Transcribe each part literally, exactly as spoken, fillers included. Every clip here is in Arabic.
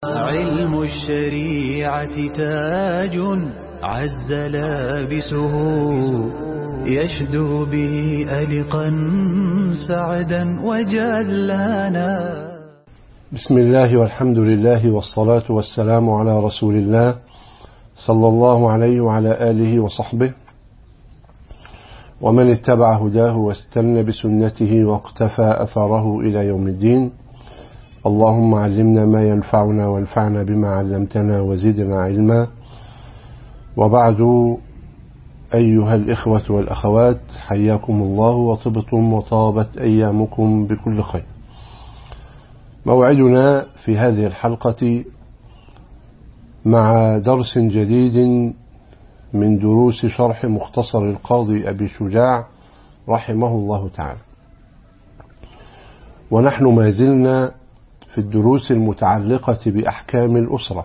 علم الشريعة تاج عز لابسه يشدو به ألقا سعدا وجلانا. بسم الله والحمد لله والصلاة والسلام على رسول الله صلى الله عليه وعلى آله وصحبه ومن اتبع هداه واستنى بسنته واقتفى أثره إلى يوم الدين. اللهم علمنا ما ينفعنا وانفعنا بما علمتنا وزدنا علما. وبعد، أيها الإخوة والأخوات، حياكم الله وطبتم وطابت أيامكم بكل خير. موعدنا في هذه الحلقة مع درس جديد من دروس شرح مختصر القاضي أبي شجاع رحمه الله تعالى، ونحن ما زلنا في الدروس المتعلقة بأحكام الأسرة،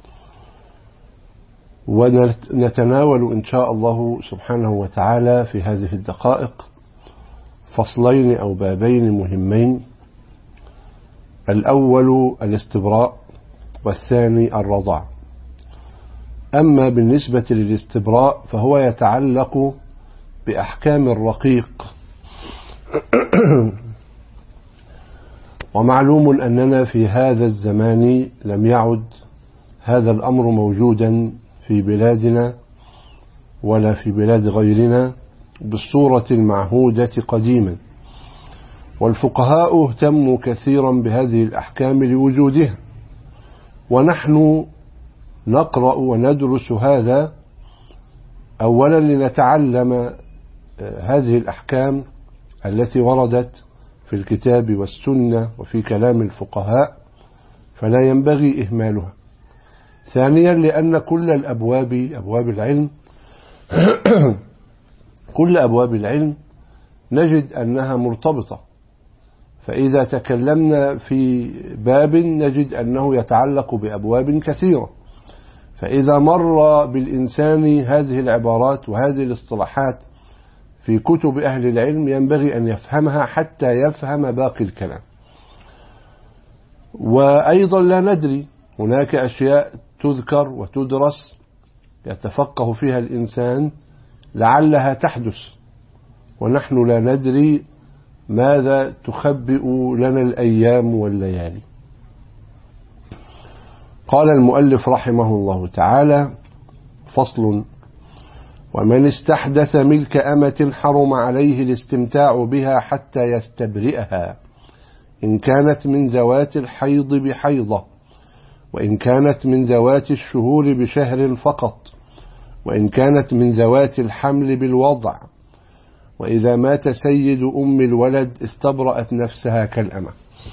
ونتناول إن شاء الله سبحانه وتعالى في هذه الدقائق فصلين أو بابين مهمين: الأول الاستبراء، والثاني الرضاع. أما بالنسبة للاستبراء فهو يتعلق بأحكام الرقيق. ومعلوم أننا في هذا الزمان لم يعد هذا الأمر موجودا في بلادنا ولا في بلاد غيرنا بالصورة المعهودة قديما، والفقهاء اهتموا كثيرا بهذه الأحكام لوجودها، ونحن نقرأ وندرس هذا أولا لنتعلم هذه الأحكام التي وردت في الكتاب والسنة وفي كلام الفقهاء، فلا ينبغي إهمالها. ثانيا لأن كل الأبواب أبواب العلم كل أبواب العلم نجد أنها مرتبطة، فإذا تكلمنا في باب نجد أنه يتعلق بأبواب كثيرة، فإذا مر بالإنسان هذه العبارات وهذه الاصطلاحات في كتب أهل العلم ينبغي أن يفهمها حتى يفهم باقي الكلام. وأيضا لا ندري، هناك أشياء تذكر وتدرس يتفقه فيها الإنسان لعلها تحدث، ونحن لا ندري ماذا تخبئ لنا الأيام والليالي. قال المؤلف رحمه الله تعالى: فصل: ومن استحدث ملك أمة حرم عليه الاستمتاع بها حتى يستبرئها، إن كانت من ذوات الحيض بحيضة، وإن كانت من ذوات الشهور بشهر فقط، وإن كانت من ذوات الحمل بالوضع، وإذا مات سيد أم الولد استبرأت نفسها كالأمة.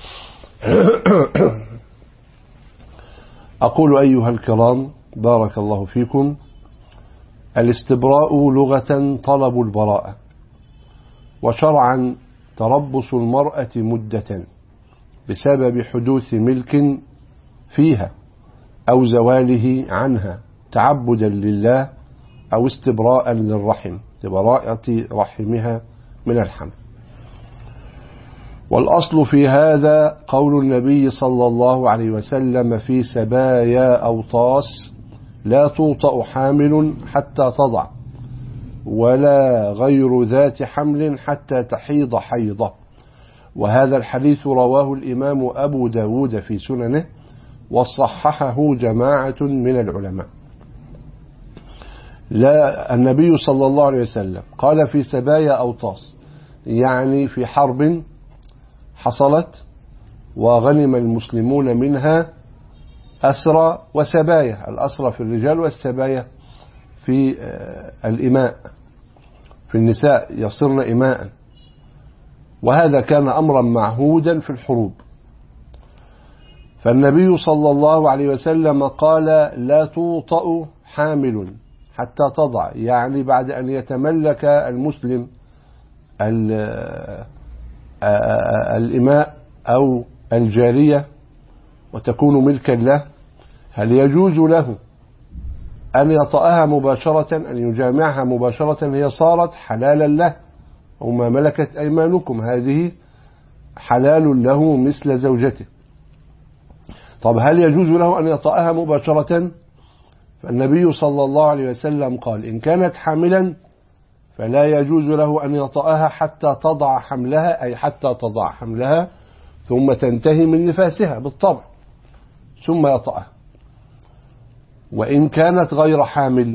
أقول أيها الكرام بارك الله فيكم: الاستبراء لغة طلب البراءة، وشرعا تربص المرأة مدة بسبب حدوث ملك فيها أو زواله عنها تعبدا لله أو استبراء للرحم، براءة رحمها من الحمل. والأصل في هذا قول النبي صلى الله عليه وسلم في سبايا أوطاس: لا توطأ حامل حتى تضع، ولا غير ذات حمل حتى تحيض حيضة. وهذا الحديث رواه الإمام أبو داود في سننه، وصححه جماعة من العلماء. لا النبي صلى الله عليه وسلم قال في سبايا أوطاس، يعني في حرب حصلت وغنم المسلمون منها أسرى وسبايا، الأسرى في الرجال والسبايا في الإماء، في النساء يصرن إماء، وهذا كان أمرا معهودا في الحروب. فالنبي صلى الله عليه وسلم قال: لا توطأ حامل حتى تضع، يعني بعد أن يتملك المسلم الإماء أو الجارية وتكون ملكا له، هل يجوز له أن يطأها مباشرة، أن يجامعها مباشرة؟ هي صارت حلالا له، أو ما ملكت أيمانكم، هذه حلال له مثل زوجته. طب هل يجوز له أن يطأها مباشرة؟ فالنبي صلى الله عليه وسلم قال إن كانت حاملا فلا يجوز له أن يطأها حتى تضع حملها، أي حتى تضع حملها ثم تنتهي من نفاسها بالطبع ثم يطأها. وإن كانت غير حامل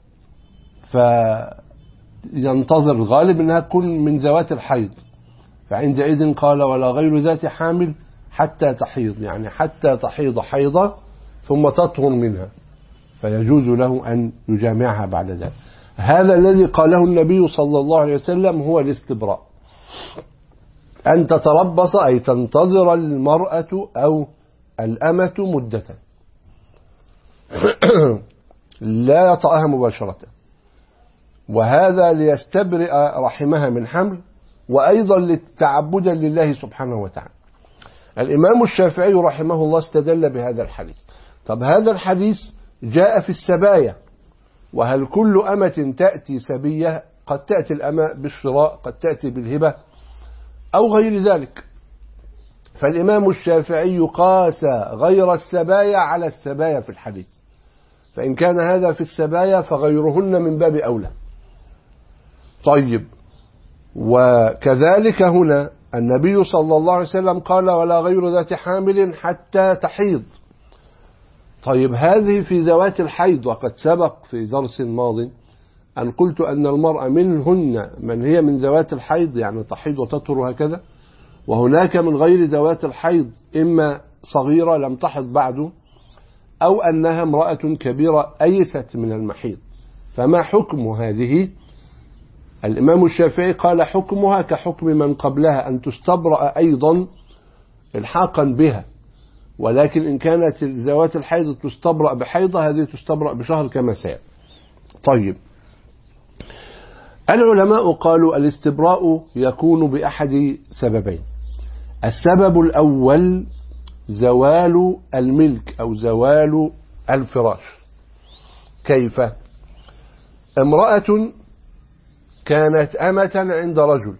فينتظر، الغالب أنها تكون من ذوات الحيض، فعندئذ قال ولا غير ذات حامل حتى تحيض، يعني حتى تحيض حيضة ثم تطهر منها، فيجوز له أن يجامعها بعد ذلك. هذا الذي قاله النبي صلى الله عليه وسلم هو الاستبراء، أن تتربص أي تنتظر المرأة أو الأمة مدة لا يطأها مباشرة، وهذا ليستبرئ رحمها من حمل، وأيضا تعبدا لله سبحانه وتعالى. الإمام الشافعي رحمه الله استدل بهذا الحديث. طب هذا الحديث جاء في السبايا، وهل كل أمة تأتي سبية؟ قد تأتي الأمة بالشراء، قد تأتي بالهبة أو غير ذلك. فالإمام الشافعي قاس غير السبايا على السبايا في الحديث، فإن كان هذا في السبايا فغيرهن من باب أولى. طيب، وكذلك هنا النبي صلى الله عليه وسلم قال ولا غير ذات حامل حتى تحيض. طيب هذه في ذوات الحيض، وقد سبق في درس ماض أن قلت أن المرأة منهن من هي من ذوات الحيض يعني تحيض وتطهر هكذا، وهناك من غير ذوات الحيض إما صغيرة لم تحض بعد أو أنها امرأة كبيرة أيست من المحيض. فما حكم هذه؟ الإمام الشافعي قال حكمها كحكم من قبلها، أن تستبرأ أيضا الحاقا بها، ولكن إن كانت ذوات الحيض تستبرأ بحيضة، هذه تستبرأ بشهر كما سيأتي. طيب، العلماء قالوا الاستبراء يكون بأحد سببين. السبب الأول زوال الملك أو زوال الفراش. كيف؟ امرأة كانت أمة عند رجل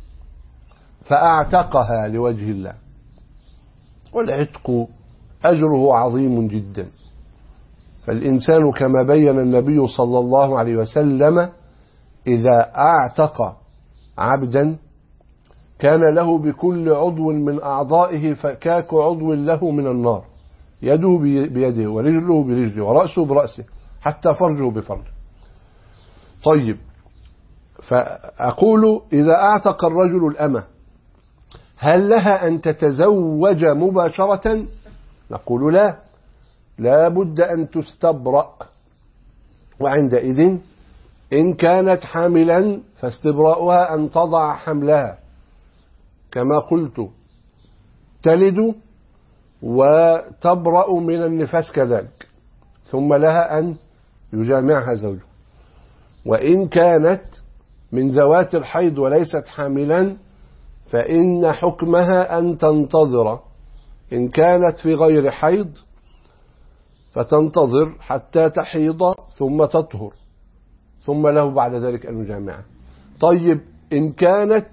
فأعتقها لوجه الله، والعتق أجره عظيم جدا، فالإنسان كما بين النبي صلى الله عليه وسلم إذا أعتق عبدا كان له بكل عضو من أعضائه فكاك عضو له من النار، يده بيده ورجله برجله ورأسه برأسه حتى فرجه بفرجه. طيب، فأقول إذا أعتق الرجل الأمة هل لها أن تتزوج مباشرة؟ نقول لا، لا بد أن تستبرأ، وعندئذ إن كانت حاملا فاستبراؤها أن تضع حملها كما قلت، تلد وتبرأ من النفاس كذلك، ثم لها أن يجامعها زوجها. وإن كانت من ذوات الحيض وليست حاملا فإن حكمها أن تنتظر، إن كانت في غير حيض فتنتظر حتى تحيض ثم تطهر، ثم له بعد ذلك أن يجامعها. طيب، إن كانت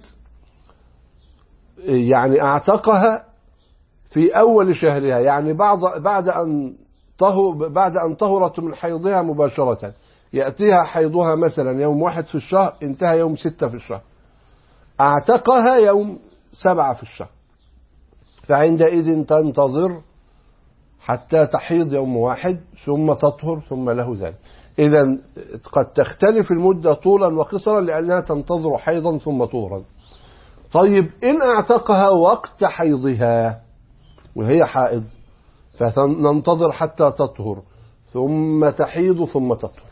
يعني أعتقها في أول شهرها، يعني بعد بعد أن طهر بعد أن طهرت من حيضها مباشرة، يأتيها حيضها مثلا يوم واحد في الشهر، انتهى يوم ستة في الشهر، أعتقها يوم سبعة في الشهر، فعندئذ تنتظر حتى تحيض يوم واحد ثم تطهر ثم له ذلك. إذن قد تختلف المدة طولا وقصرا لأنها تنتظر حيضا ثم طهرا. طيب، إن أعتقها وقت حيضها وهي حائض فننتظر حتى تطهر ثم تحيض ثم تطهر.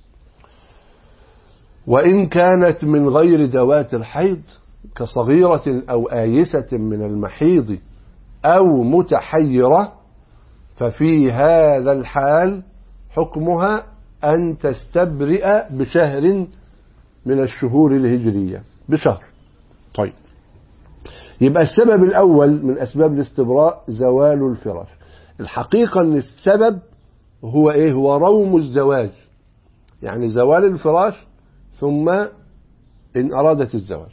وإن كانت من غير ذوات الحيض كصغيرة أو آيسة من المحيض أو متحيرة، ففي هذا الحال حكمها أن تستبرئ بشهر من الشهور الهجرية، بشهر. طيب، يبقى السبب الأول من أسباب الاستبراء زوال الفراش. الحقيقة أن السبب هو إيه؟ هو روم الزواج، يعني زوال الفراش ثم إن أرادت الزواج.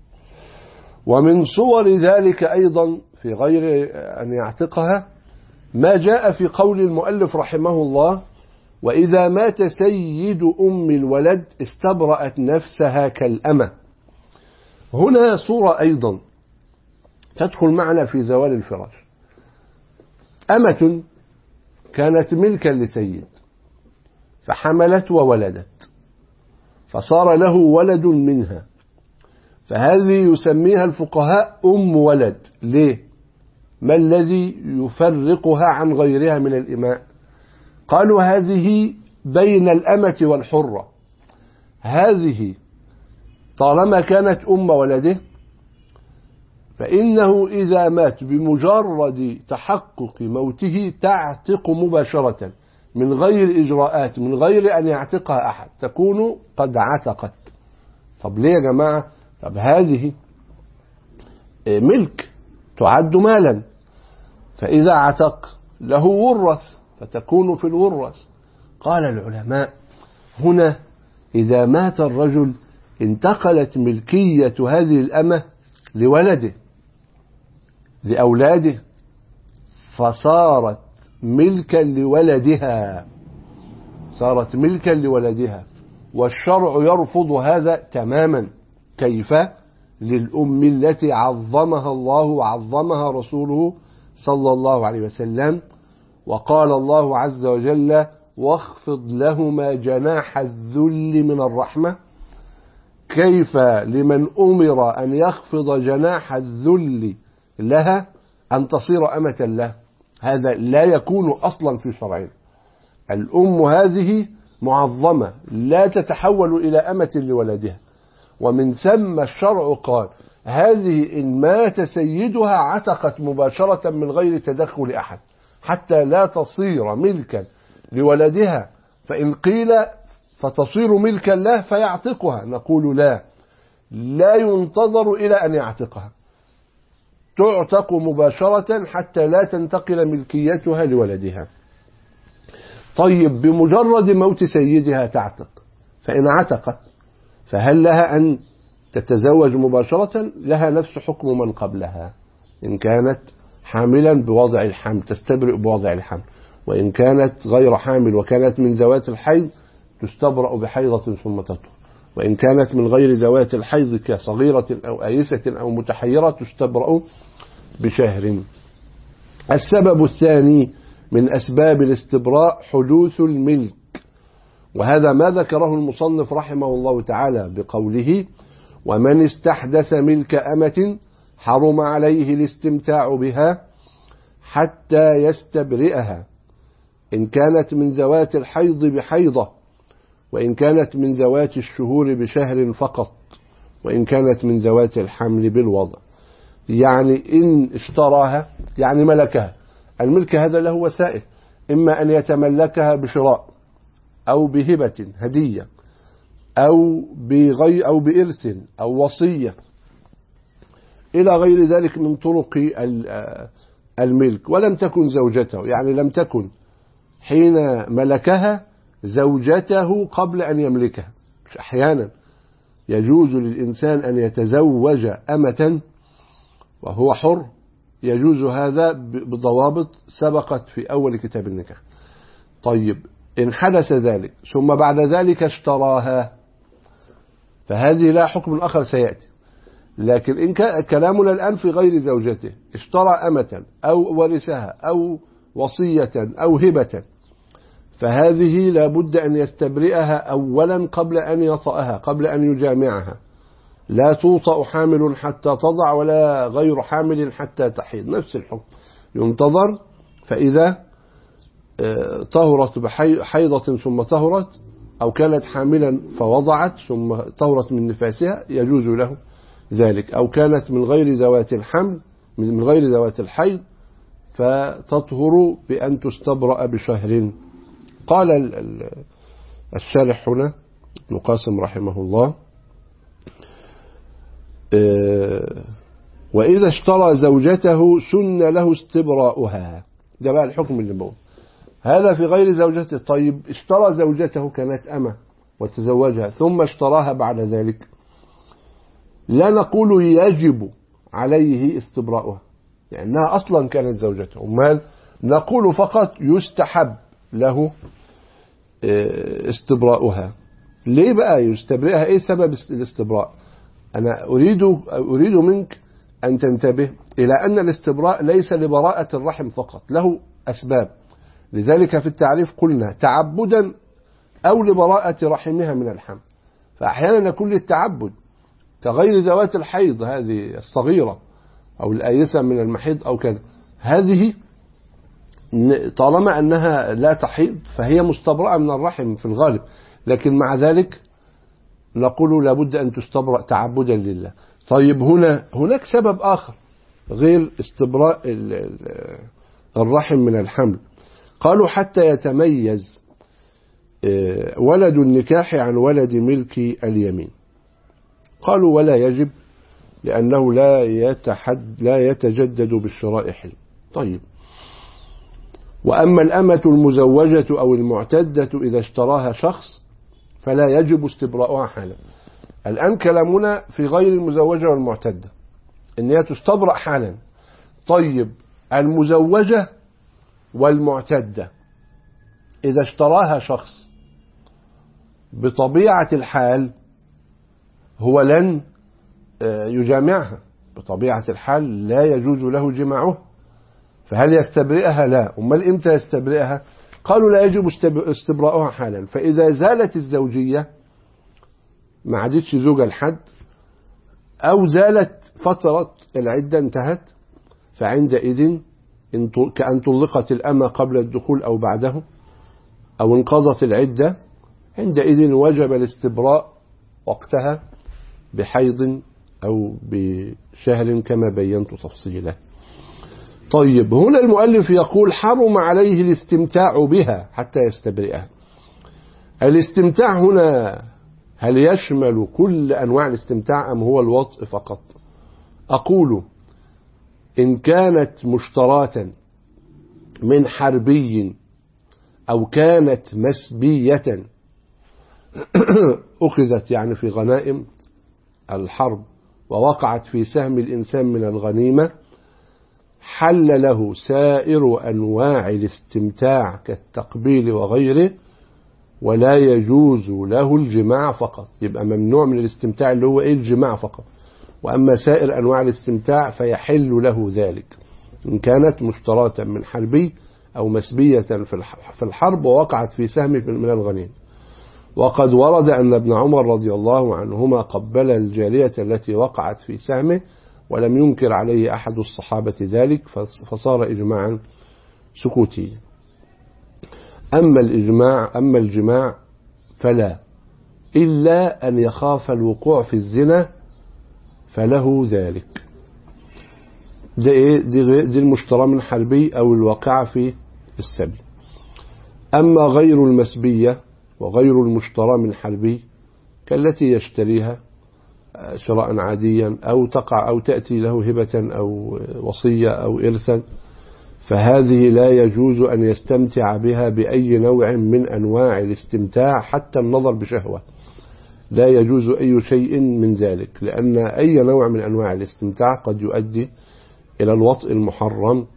ومن صور ذلك أيضا في غير أن يعتقها ما جاء في قول المؤلف رحمه الله: وإذا مات سيد أم الولد استبرأت نفسها كالأمة. هنا صورة أيضا تدخل معنا في زوال الفراش. أمة كانت ملكا لسيد فحملت وولدت فصار له ولد منها، فهذه يسميها الفقهاء أم ولد. ليه؟ ما الذي يفرقها عن غيرها من الإماء؟ قالوا هذه بين الأمة والحرة. هذه طالما كانت أم ولده فإنه إذا مات بمجرد تحقق موته تعتق مباشرة من غير إجراءات، من غير أن يعتقها أحد، تكون قد عتقت. طب ليه يا جماعة؟ طب هذه ملك تعد مالا، فإذا عتق له ورث فتكون في الورث. قال العلماء هنا إذا مات الرجل انتقلت ملكية هذه الأمة لولده لأولاده فصارت ملكا لولدها، صارت ملكا لولدها، والشرع يرفض هذا تماما. كيف؟ للأم التي عظمها الله وعظمها رسوله صلى الله عليه وسلم، وقال الله عز وجل: واخفض لهما جناح الذل من الرحمة. كيف لمن أمر أن يخفض جناح الذل لها أن تصير أمة له؟ هذا لا يكون أصلا في شرعنا. الأم هذه معظمة لا تتحول إلى أمة لولدها، ومن ثم الشرع قال هذه إن مات سيدها عتقت مباشرة من غير تدخل أحد حتى لا تصير ملكا لولدها، فإن قيل فتصير ملكا له فيعتقها، نقول لا، لا ينتظر إلى أن يعتقها، تعتق مباشرة حتى لا تنتقل ملكيتها لولدها. طيب بمجرد موت سيدها تعتق، فإن عتقت فهل لها أن تتزوج مباشرة؟ لها نفس حكم من قبلها، إن كانت حاملا بوضع الحمل تستبرئ بوضع الحمل، وإن كانت غير حامل وكانت من ذوات الحيض تستبرأ بحيضة ثم تطهر، وإن كانت من غير ذوات الحيض كصغيرة أو آيسة أو متحيرة تستبرأ بشهر. السبب الثاني من أسباب الاستبراء حدوث الملك، وهذا ما ذكره المصنف رحمه الله تعالى بقوله: ومن استحدث ملك أمة حرم عليه الاستمتاع بها حتى يستبرئها، إن كانت من ذوات الحيض بحيضة، وإن كانت من ذوات الشهور بشهر فقط، وإن كانت من ذوات الحمل بالوضع. يعني إن اشتراها يعني ملكها. الملك هذا له وسائل، إما أن يتملكها بشراء أو بهبة هدية أو بغي أو بإرث أو وصية إلى غير ذلك من طرق الملك، ولم تكن زوجته، يعني لم تكن حين ملكها زوجته قبل أن يملكها. مش أحيانا يجوز للإنسان أن يتزوج أمة وهو حر، يجوز هذا بضوابط سبقت في أول كتاب النكاح. طيب إن حدث ذلك ثم بعد ذلك اشتراها فهذه لا حكم آخر سيأتي، لكن إن كان كلامنا الآن في غير زوجته، اشترى أمة أو ورثها أو وصية أو هبة، فهذه لابد أن يستبرئها أولا قبل أن يطأها، قبل أن يجامعها. لا توطأ حامل حتى تضع ولا غير حامل حتى تحيض، نفس الحكم، ينتظر. فإذا طهرت بحيضة ثم طهرت، أو كانت حاملا فوضعت ثم طهرت من نفاسها يجوز له ذلك، أو كانت من غير ذوات الحمل من غير ذوات الحيض فتطهر بأن تستبرأ بشهر. قال الشارح هنا ابن قاسم رحمه الله: وإذا اشترى زوجته سن له استبراؤها. ده بقى الحكم اللي بقول هذا في غير زوجته. طيب اشترى زوجته كانت أمة وتزوجها ثم اشتراها بعد ذلك، لا نقول يجب عليه استبراؤها لأنها أصلا كانت زوجته، أمال نقول فقط يستحب له استبراؤها. ليه بقى يستبرئها؟ ايه سبب الاستبراء؟ انا اريد اريد منك ان تنتبه الى ان الاستبراء ليس لبراءة الرحم فقط، له اسباب. لذلك في التعريف قلنا تعبدا او لبراءة رحمها من الحمل. فاحيانا يكون للتعبد كغير ذوات الحيض هذه الصغيرة او الآيسة من المحيض او كذا، هذه طالما أنها لا تحيض فهي مستبرأة من الرحم في الغالب، لكن مع ذلك نقول لابد أن تستبرأ تعبدا لله. طيب هنا هناك سبب آخر غير استبراء الرحم من الحمل، قالوا حتى يتميز ولد النكاح عن ولد ملك اليمين. قالوا ولا يجب لأنه لا يتحد لا يتجدد بالشراء حل. طيب وأما الأمة المزوجة أو المعتدة إذا اشتراها شخص فلا يجب استبراؤها حالا. الآن كلامنا في غير المزوجة والمعتدة إن هي تستبرأ حالا. طيب المزوجة والمعتدة إذا اشتراها شخص بطبيعة الحال هو لن يجامعها، بطبيعة الحال لا يجوز له جماعه، فهل يستبرئها؟ لا. أمال إمتى يستبرئها؟ قالوا لا يجب استبراؤها حالا. فإذا زالت الزوجية ما عادتش زوجة لحد، أو زالت فترة العدة انتهت، فعندئذ كأن طلقت الأمة قبل الدخول أو بعده، أو انقضت العدة، عندئذ وجب الاستبراء وقتها بحيض أو بشهر كما بينت تفصيله. طيب هنا المؤلف يقول حرم عليه الاستمتاع بها حتى يستبرئها. الاستمتاع هنا هل يشمل كل أنواع الاستمتاع أم هو الوطء فقط؟ أقول إن كانت مشتراة من حربي أو كانت مسبية أخذت يعني في غنائم الحرب ووقعت في سهم الإنسان من الغنيمة، حل له سائر أنواع الاستمتاع كالتقبيل وغيره، ولا يجوز له الجماع فقط. يبقى ممنوع من الاستمتاع اللي هو إيه؟ الجماع فقط. وأما سائر أنواع الاستمتاع فيحل له ذلك إن كانت مشتراة من حربي أو مسبية في الحرب ووقعت في سهم من الغنيمة. وقد ورد أن ابن عمر رضي الله عنهما قبل الجارية التي وقعت في سهمه ولم ينكر عليه أحد الصحابة ذلك، فصار إجماعا سكوتيا. أما الإجماع أما الجماع فلا، إلا أن يخاف الوقوع في الزنا فله ذلك. ده إيه؟ دي, دي المشترى من حربي أو الواقع في السبي. أما غير المسبية وغير المشترى من حربي كالتي يشتريها شراء عاديا أو تقع أو تأتي له هبة أو وصية أو إرثا، فهذه لا يجوز أن يستمتع بها بأي نوع من أنواع الاستمتاع حتى النظر بشهوة، لا يجوز أي شيء من ذلك، لأن أي نوع من أنواع الاستمتاع قد يؤدي إلى الوطء المحرم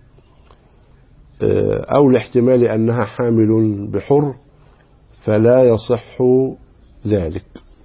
أو لاحتمال أنها حامل بحر، فلا يصح ذلك.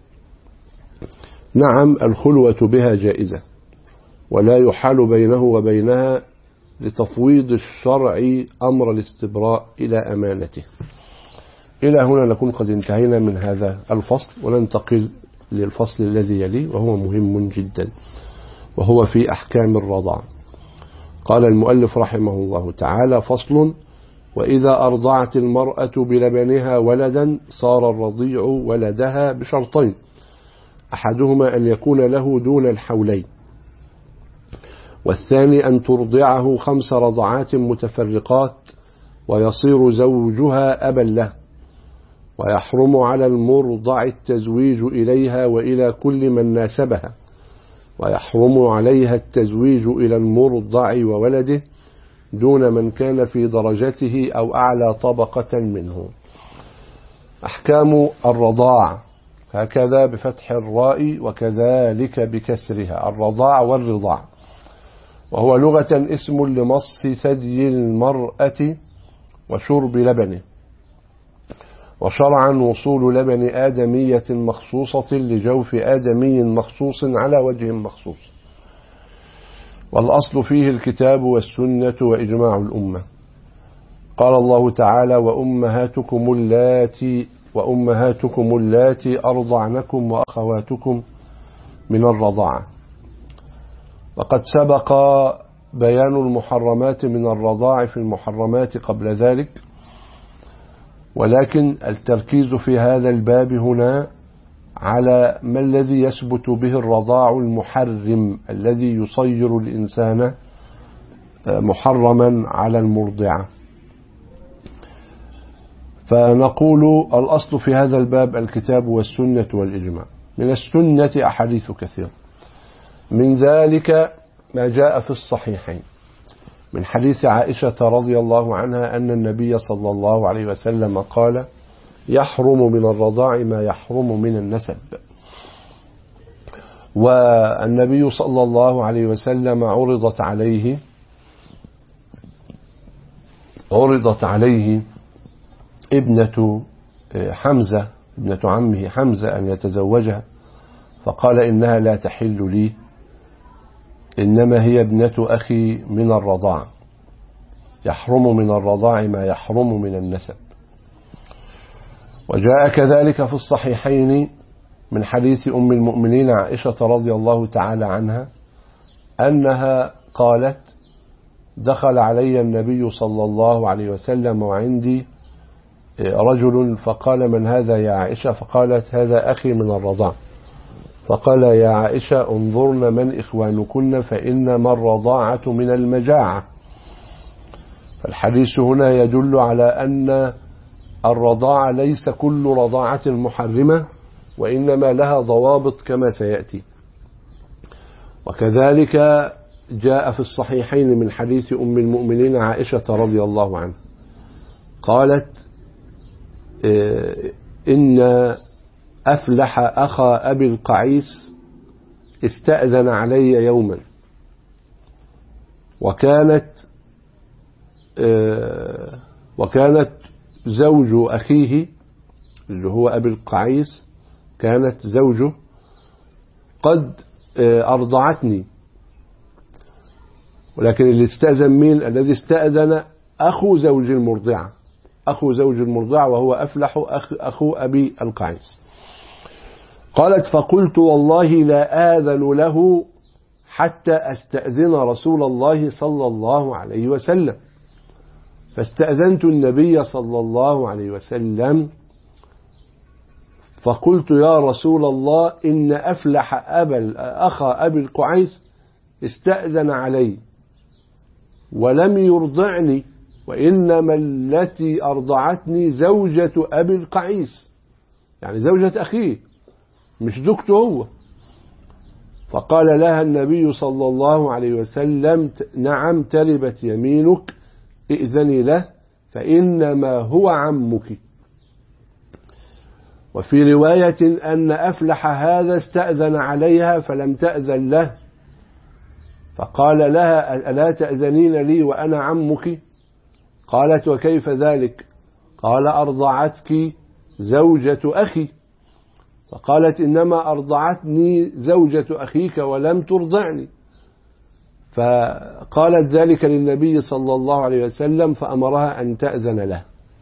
نعم الخلوة بها جائزة، ولا يحال بينه وبينها لتفويض الشرع أمر الاستبراء إلى أمانته. إلى هنا نكون قد انتهينا من هذا الفصل، وننتقل للفصل الذي يلي وهو مهم جدا، وهو في أحكام الرضاع. قال المؤلف رحمه الله تعالى: فصل: وإذا أرضعت المرأة بلبنها ولدا صار الرضيع ولدها بشرطين: أحدهما أن يكون له دون الحولين، والثاني أن ترضعه خمس رضعات متفرقات ويصير زوجها أبا له، ويحرم على المرضع التزويج إليها وإلى كل من ناسبها، ويحرم عليها التزويج إلى المرضع وولده دون من كان في درجته أو أعلى طبقة منه. أحكام الرضاع هكذا بفتح الراء وكذلك بكسرها: الرضاع والرضاع. وهو لغة اسم لمص ثدي المرأة وشرب لبنه، وشرعا وصول لبن آدمية مخصوصة لجوف آدمي مخصوص على وجه مخصوص. والأصل فيه الكتاب والسنة وإجماع الأمة. قال الله تعالى: وأمهاتكم اللاتي وأمهاتكم اللاتي أرضعنكم وأخواتكم من الرضاعة. وقد سبق بيان المحرمات من الرضاع في المحرمات قبل ذلك، ولكن التركيز في هذا الباب هنا على ما الذي يثبت به الرضاع المحرم الذي يصير الإنسان محرما على المرضعة. فنقول الأصل في هذا الباب الكتاب والسنة والإجماع. من السنة أحاديث كثيرة، من ذلك ما جاء في الصحيحين من حديث عائشة رضي الله عنها أن النبي صلى الله عليه وسلم قال: يحرم من الرضاع ما يحرم من النسب. والنبي صلى الله عليه وسلم عرضت عليه عرضت عليه ابنة حمزة ابنة عمه حمزة أن يتزوجها، فقال: إنها لا تحل لي، إنما هي ابنة أخي من الرضاع، يحرم من الرضاع ما يحرم من النسب. وجاء كذلك في الصحيحين من حديث أم المؤمنين عائشة رضي الله تعالى عنها أنها قالت: دخل علي النبي صلى الله عليه وسلم وعندي رجل، فقال: من هذا يا عائشة؟ فقالت: هذا أخي من الرضاع. فقال: يا عائشة انظرن من إخوانكن فإنما الرضاعة من المجاعة. فالحديث هنا يدل على أن الرضاعة ليس كل رضاعة محرمة، وإنما لها ضوابط كما سيأتي. وكذلك جاء في الصحيحين من حديث أم المؤمنين عائشة رضي الله عنها قالت: إن أفلح أخا أبي القعيس استأذن علي يوما، وكانت وكانت زوج أخيه اللي هو أبي القعيس كانت زوجه قد أرضعتني، ولكن اللي استأذن مين؟ الذي استأذن أخو زوج المرضعة، أخو زوج المرضعة وهو أفلح أخ أخو أبي القعيس. قالت: فقلت والله لا آذن له حتى أستأذن رسول الله صلى الله عليه وسلم. فاستأذنت النبي صلى الله عليه وسلم فقلت: يا رسول الله، إن أفلح أبا أخا أبي القعيس استأذن علي ولم يرضعني، وإنما التي أرضعتني زوجة أبي القعيس، يعني زوجة أخيه مش زوجته هو. فقال لها النبي صلى الله عليه وسلم: نعم تربت يمينك، ائذني له فإنما هو عمك. وفي رواية أن أفلح هذا استأذن عليها فلم تأذن له، فقال لها: ألا تأذنين لي وأنا عمك؟ قالت: وكيف ذلك؟ قال: أرضعتك زوجة أخي. فقالت: إنما أرضعتني زوجة أخيك ولم ترضعني. فقالت ذلك للنبي صلى الله عليه وسلم فأمرها أن تأذن له.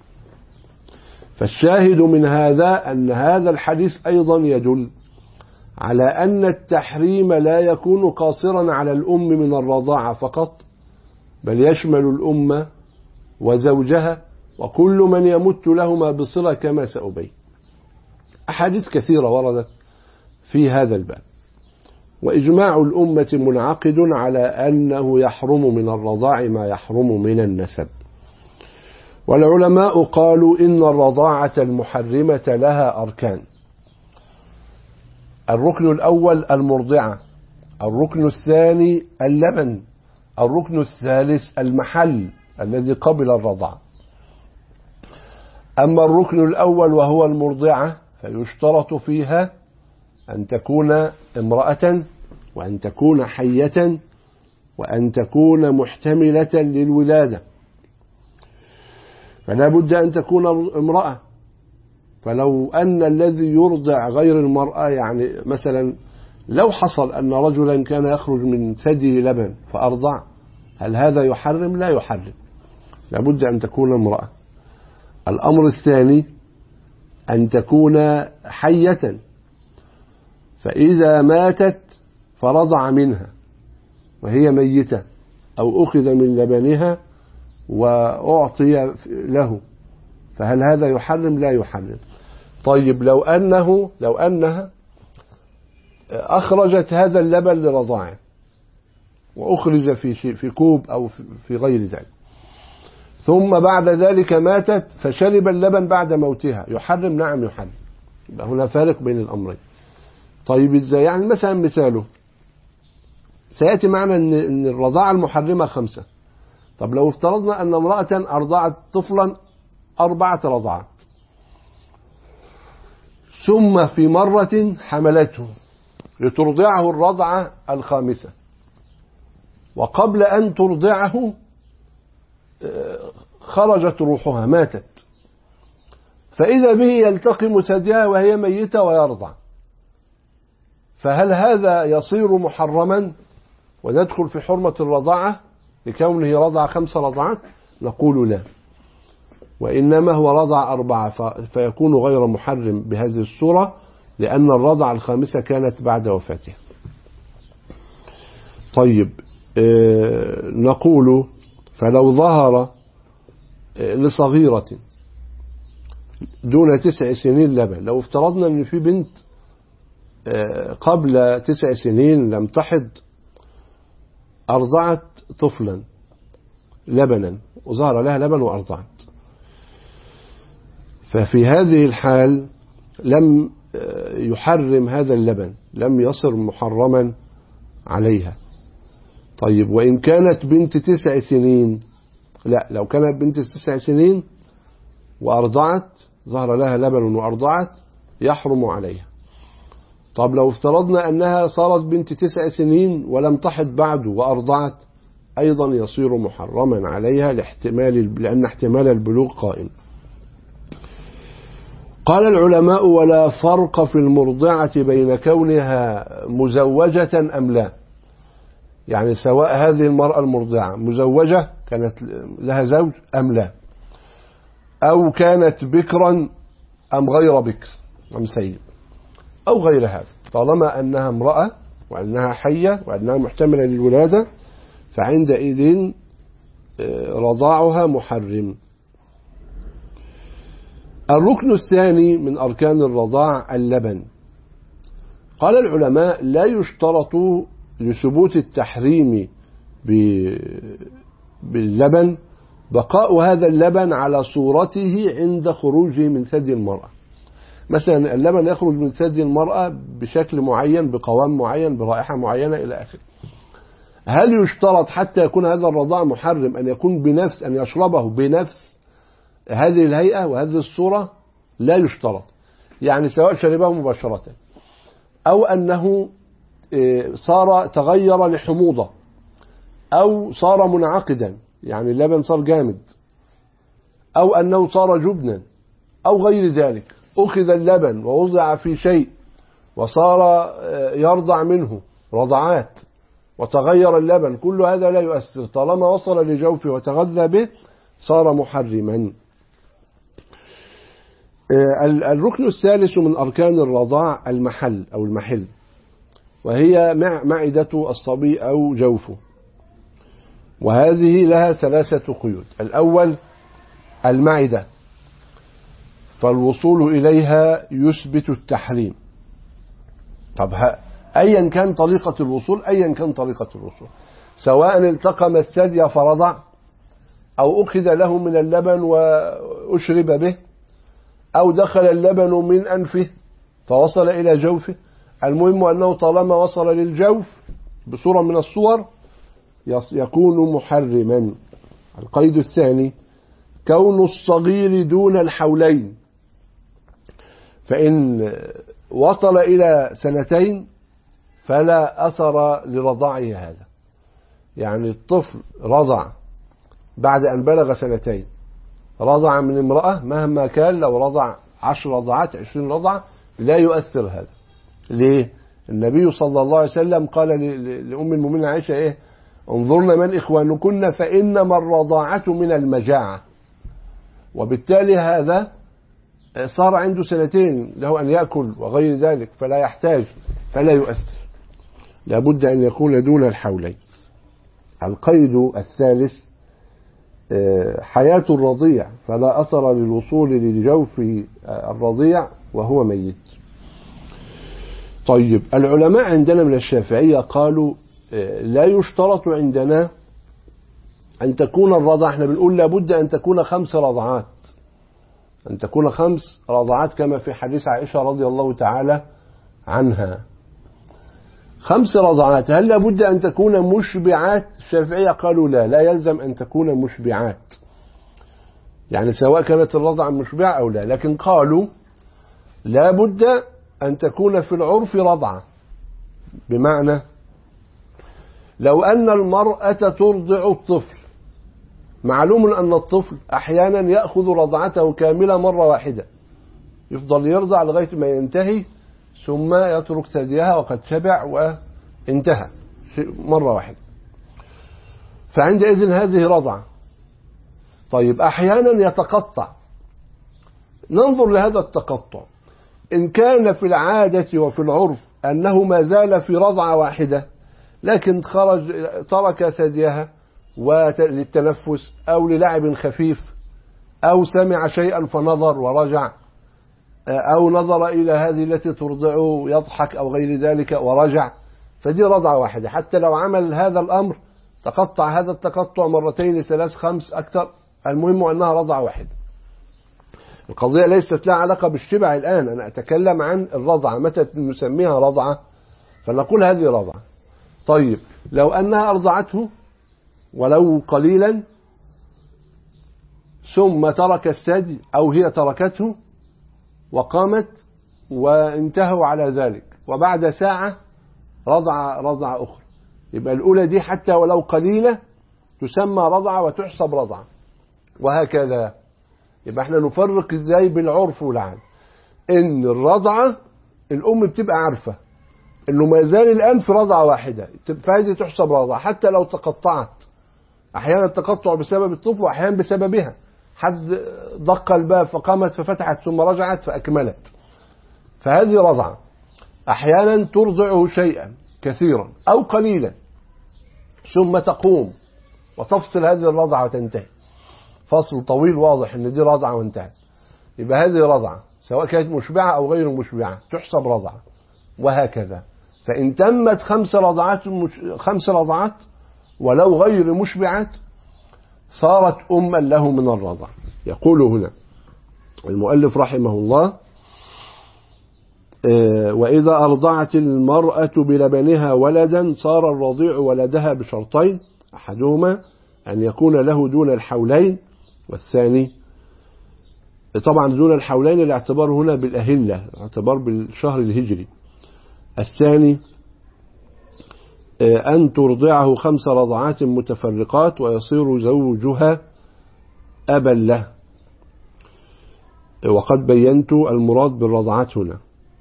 فالشاهد من هذا أن هذا الحديث أيضا يدل على أن التحريم لا يكون قاصرا على الأم من الرضاعة فقط، بل يشمل الأم وزوجها وكل من يمت لهما بصلة كما سأبين. أحاديث كثيرة وردت في هذا الباب، وإجماع الأمة منعقد على أنه يحرم من الرضاع ما يحرم من النسب. والعلماء قالوا إن الرضاعة المحرمة لها أركان: الركن الأول المرضعة، الركن الثاني اللبن، الركن الثالث المحل الذي قبل الرضاعة. أما الركن الأول وهو المرضعة فيشترط فيها أن تكون امرأة، وأن تكون حية، وأن تكون محتملة للولادة، فلا بد أن تكون امرأة. فلو أن الذي يرضع غير المرأة، يعني مثلا لو حصل أن رجلا كان يخرج من ثدي لبن فأرضع، هل هذا يحرم؟ لا يحرم، لا بد أن تكون امرأة. الأمر الثاني أن تكون حية، فإذا ماتت فرضع منها وهي ميتة أو أخذ من لبنها وأعطي له، فهل هذا يحرم؟ لا يحرم. طيب لو أنه لو أنها أخرجت هذا اللبن لرضاعه وأخرج في شيء في كوب أو في غير ذلك، ثم بعد ذلك ماتت فشرب اللبن بعد موتها، يحرم؟ نعم يحرم. هنا فارق بين الأمرين. طيب إزاي؟ يعني مثلا مثاله سيأتي معنا أن الرضاعة المحرمة خمسة. طب لو افترضنا أن امرأة أرضعت طفلا أربعة رضعات، ثم في مرة حملته لترضعه الرضعة الخامسة، وقبل أن ترضعه خرجت روحها ماتت، فإذا به يلتقم ثديها وهي ميتة ويرضع، فهل هذا يصير محرما وندخل في حرمة الرضاعة لكونه رضع خمس رضعات؟ نقول لا، وإنما هو رضع أربعة، فيكون غير محرم بهذه الصورة، لأن الرضعة الخامسة كانت بعد وفاته. طيب آه نقول فلو ظهر لصغيرة دون تسع سنين لبن، لو افترضنا أن في بنت قبل تسع سنين لم تحض أرضعت طفلا لبنا وظهر لها لبن وأرضعت، ففي هذه الحال لم يحرم هذا اللبن، لم يصر محرما عليها. طيب وإن كانت بنت تسع سنين؟ لا، لو كانت بنت تسع سنين وأرضعت ظهر لها لبن وأرضعت يحرم عليها. طب لو افترضنا أنها صارت بنت تسع سنين ولم تحض بعد وأرضعت، أيضا يصير محرما عليها لاحتمال لأن احتمال البلوغ قائم. قال العلماء ولا فرق في المرضعة بين كونها مزوجة أم لا، يعني سواء هذه المرأة المرضعة مزوجة كانت لها زوج أم لا، أو كانت بكرا أم غير بكر أم سيد أو غير هذا، طالما أنها امرأة وأنها حية وأنها محتملة للولادة فعندئذ رضاعها محرم. الركن الثاني من أركان الرضاع اللبن. قال العلماء لا يشترط لثبوت التحريم باللبن بقاء هذا اللبن على صورته عند خروجه من ثدي المرأة. مثلا اللبن يخرج من ثدي المرأة بشكل معين، بقوام معين، برائحة معينة إلى آخره. هل يشترط حتى يكون هذا الرضاع محرم أن يكون بنفس أن يشربه بنفس هذه الهيئة وهذه الصورة؟ لا يشترط. يعني سواء شربه مباشرة أو أنه صار تغير لحموضة أو صار منعقدا، يعني اللبن صار جامد، أو أنه صار جبنا أو غير ذلك، أخذ اللبن ووضع في شيء وصار يرضع منه رضعات وتغير اللبن، كل هذا لا يؤثر طالما وصل لجوفه وتغذى به صار محرما. الركن الثالث من أركان الرضاع المحل أو المحل، وهي معدة الصبي أو جوفه، وهذه لها ثلاثة قيود. الأول المعدة، فالوصول إليها يثبت التحريم. طب أيا كان طريقة الوصول، أيا كان طريقة الوصول، سواء التقم الثدي فرضع أو أخذ له من اللبن وأشرب به أو دخل اللبن من أنفه فوصل إلى جوفه، المهم أنه طالما وصل للجوف بصورة من الصور يكون محرما. القيد الثاني كون الصغير دون الحولين، فإن وصل إلى سنتين فلا أثر لرضاعه هذا، يعني الطفل رضع بعد أن بلغ سنتين، رضع من امرأة مهما كان، لو رضع عشر رضعات عشرين رضعة لا يؤثر هذا. ليه؟ النبي صلى الله عليه وسلم قال لأم المؤمنين عائشة إيه؟ انظرن من إخوانكن فإنما الرضاعة من المجاعة. وبالتالي هذا صار عنده سنتين له أن يأكل وغير ذلك، فلا يحتاج فلا يؤثر، لابد أن يكون دون الحولين. القيد الثالث حياة الرضيع، فلا أثر للوصول للجوف الرضيع وهو ميت. طيب العلماء عندنا من الشافعية قالوا لا يشترط عندنا أن تكون الرضع، احنا بنقول لابد أن تكون خمس رضعات، أن تكون خمس رضعات كما في حديث عائشة رضي الله تعالى عنها. خمس رضعات هل لابد أن تكون مشبعات؟ الشافعية قالوا لا، لا يلزم أن تكون مشبعات، يعني سواء كانت الرضعة مشبعة أو لا، لكن قالوا لابد أن تكون في العرف رضعة. بمعنى لو أن المرأة ترضع الطفل، معلوم أن الطفل أحيانا يأخذ رضعته كاملة مرة واحدة، يفضل يرضع لغاية ما ينتهي ثم يترك ثديها وقد شبع وانتهى مرة واحدة، فعندئذ هذه رضعة. طيب أحيانا يتقطع، ننظر لهذا التقطع، إن كان في العادة وفي العرف أنه ما زال في رضعة واحدة لكن خرج ترك ثديها للتنفس أو للعب خفيف أو سمع شيئا فنظر ورجع أو نظر إلى هذه التي ترضعه يضحك أو غير ذلك ورجع، فدي رضعة واحدة. حتى لو عمل هذا الأمر تقطع هذا التقطع مرتين ثلاث خمس أكثر، المهم أنها رضعة واحدة. القضية ليست لها علاقة بالشبع الآن، أنا أتكلم عن الرضعة، متى نسميها رضعة فنقول هذه رضعة. طيب لو أنها أرضعته ولو قليلا ثم ترك الثدي أو هي تركته وقامت وانتهوا على ذلك وبعد ساعة رضع رضعة أخرى، يبقى الأولى دي حتى ولو قليلة تسمى رضعة وتحسب رضعة، وهكذا. يبقى احنا نفرق ازاي بالعرف والعادة؟ ان الرضعة الأم بتبقى عارفة انه ما زال الآن في رضعة واحدة، فهذه تحسب رضعة حتى لو تقطعت. أحيانا التقطع بسبب الطفل وأحيانا بسببها، حد دق الباب فقامت ففتحت ثم رجعت فأكملت، فهذه رضعة. أحيانا ترضعه شيئا كثيرا أو قليلا ثم تقوم وتفصل هذه الرضعة وتنتهي فصل طويل واضح ان دي رضعة وانتهت، يبقى هذه رضعة سواء كانت مشبعة أو غير مشبعة تحسب رضعة، وهكذا. فإن تمت خمس رضعات مش... خمس رضعات ولو غير مشبعات صارت أما له من الرضع. يقول هنا المؤلف رحمه الله: وإذا أرضعت المرأة بلبنها ولدا صار الرضيع ولدها بشرطين، أحدهما أن يكون له دون الحولين، والثاني طبعا دون الحولين الاعتبار هنا بالأهلة، اعتبار بالشهر الهجري. الثاني أن ترضعه خمس رضعات متفرقات ويصير زوجها أبا له، وقد بينت المراد بالرضعات هنا.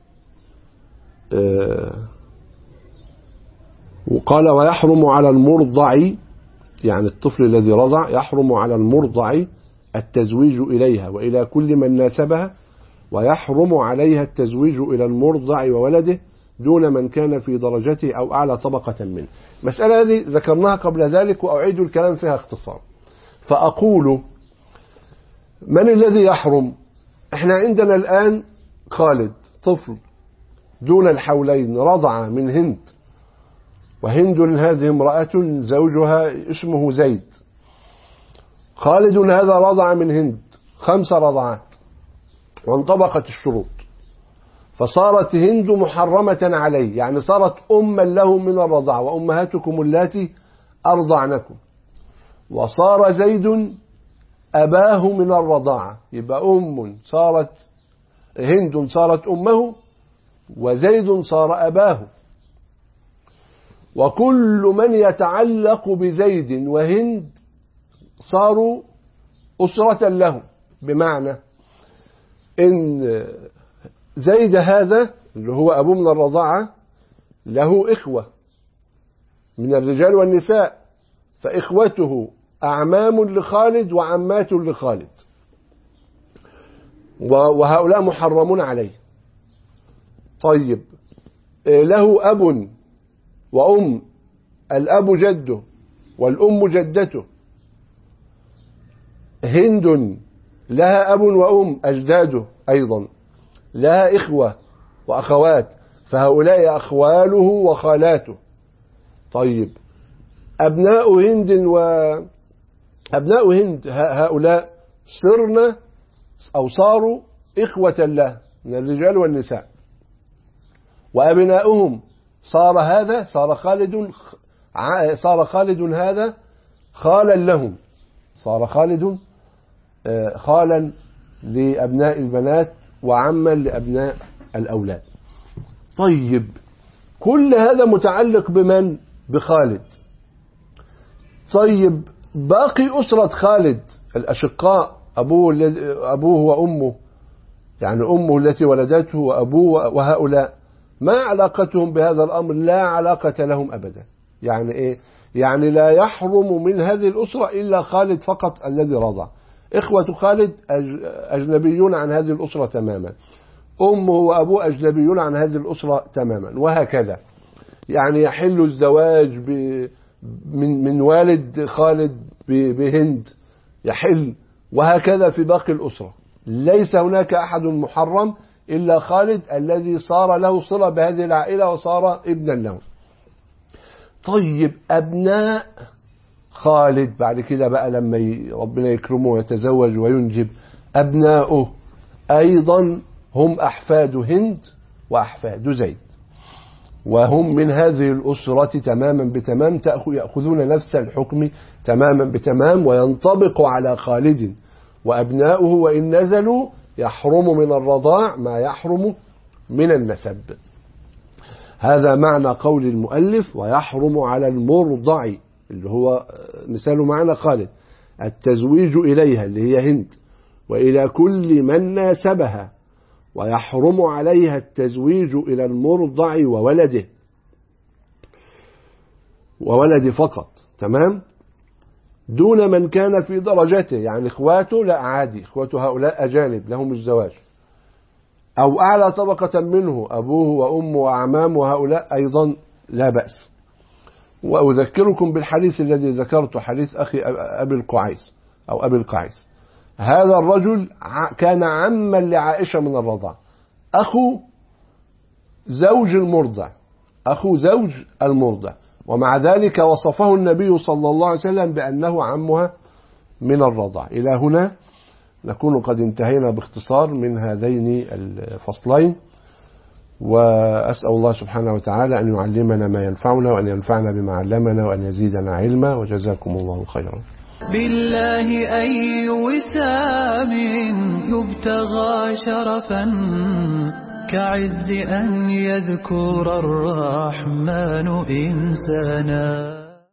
وقال: ويحرم على المرضع، يعني الطفل الذي رضع، يحرم على المرضع التزويج إليها وإلى كل من ناسبها، ويحرم عليها التزويج إلى المرضع وولده دون من كان في درجته أو أعلى طبقة منه. مسألة هذه ذكرناها قبل ذلك وأعيد الكلام فيها اختصار. فأقول: من الذي يحرم؟ احنا عندنا الآن خالد طفل دون الحولين رضع من هند، وهند هذه امرأة زوجها اسمه زيد. خالد هذا رضع من هند خمس رضعات وانطبقت الشروط، فصارت هند محرمة عليه، يعني صارت أما له من الرضاعة وأمهاتكم اللاتي أرضعنكم، وصار زيد أباه من الرضاعة، يبقى أم صارت هند صارت أمه وزيد صار أباه. وكل من يتعلق بزيد وهند صاروا أسرة له، بمعنى إن زيد هذا اللي هو أبوه من الرضاعة له إخوة من الرجال والنساء، فإخوته أعمام لخالد وعمات لخالد، وهؤلاء محرمون عليه. طيب له أب وأم، الأب جده والأم جدته. هند لها أب وأم أجداده أيضا، لها إخوة وأخوات، فهؤلاء أخواله وخالاته. طيب أبناء هند وأبناء هند هؤلاء صرنا أو صاروا إخوة له من الرجال والنساء، وأبناؤهم صار هذا صار خالد صار خالد هذا خالا لهم، صار خالد خالا لأبناء البنات وعما لأبناء الأولاد. طيب كل هذا متعلق بمن؟ بخالد. طيب باقي أسرة خالد الأشقاء، أبوه, أبوه وأمه، يعني أمه التي ولدته وأبوه وهؤلاء، ما علاقتهم بهذا الأمر؟ لا علاقة لهم أبدا. يعني إيه؟ يعني لا يحرم من هذه الأسرة إلا خالد فقط الذي رضع. إخوة خالد أجنبيون عن هذه الأسرة تماما، أمه وأبوه أجنبيون عن هذه الأسرة تماما، وهكذا. يعني يحل الزواج ب من من والد خالد بهند، يحل، وهكذا في باقي الأسرة. ليس هناك أحد محرم إلا خالد الذي صار له صلة بهذه العائلة وصار ابنا له. طيب أبناء خالد بعد كده بقى لما ربنا يكرمه ويتزوج وينجب، أبناؤه أيضا هم أحفاد هند وأحفاد زيد، وهم من هذه الأسرة تماما بتمام، يأخذون نفس الحكم تماما بتمام، وينطبق على خالد وأبناؤه، وإن نزلوا يحرم من الرضاع ما يحرم من النسب. هذا معنى قول المؤلف ويحرم على المرضع، اللي هو مثال معنى خالد، التزويج إليها اللي هي هند، وإلى كل من ناسبها، ويحرم عليها التزويج إلى المرضع وولده وولد فقط، تمام، دون من كان في درجته، يعني إخواته لا عادي، إخواته هؤلاء أجانب لهم الزواج، أو أعلى طبقة منه أبوه وأمه وأعمامه وهؤلاء أيضا لا بأس. وأذكركم بالحديث الذي ذكرته، حديث أخي أبي القعيس أو أبي القعيس. هذا الرجل كان عما لعائشة من الرضاع، أخو زوج المرضع، أخو زوج المرضع، ومع ذلك وصفه النبي صلى الله عليه وسلم بأنه عمها من الرضاع. إلى هنا نكون قد انتهينا باختصار من هذين الفصلين، وأسأل الله سبحانه وتعالى أن يعلمنا ما ينفعنا، وأن ينفعنا بما علمنا، وأن يزيدنا علما، وجزاكم الله خيرا. بالله أي وسام يبتغى شرفا كعز أن يذكر الرحمن إنسانا.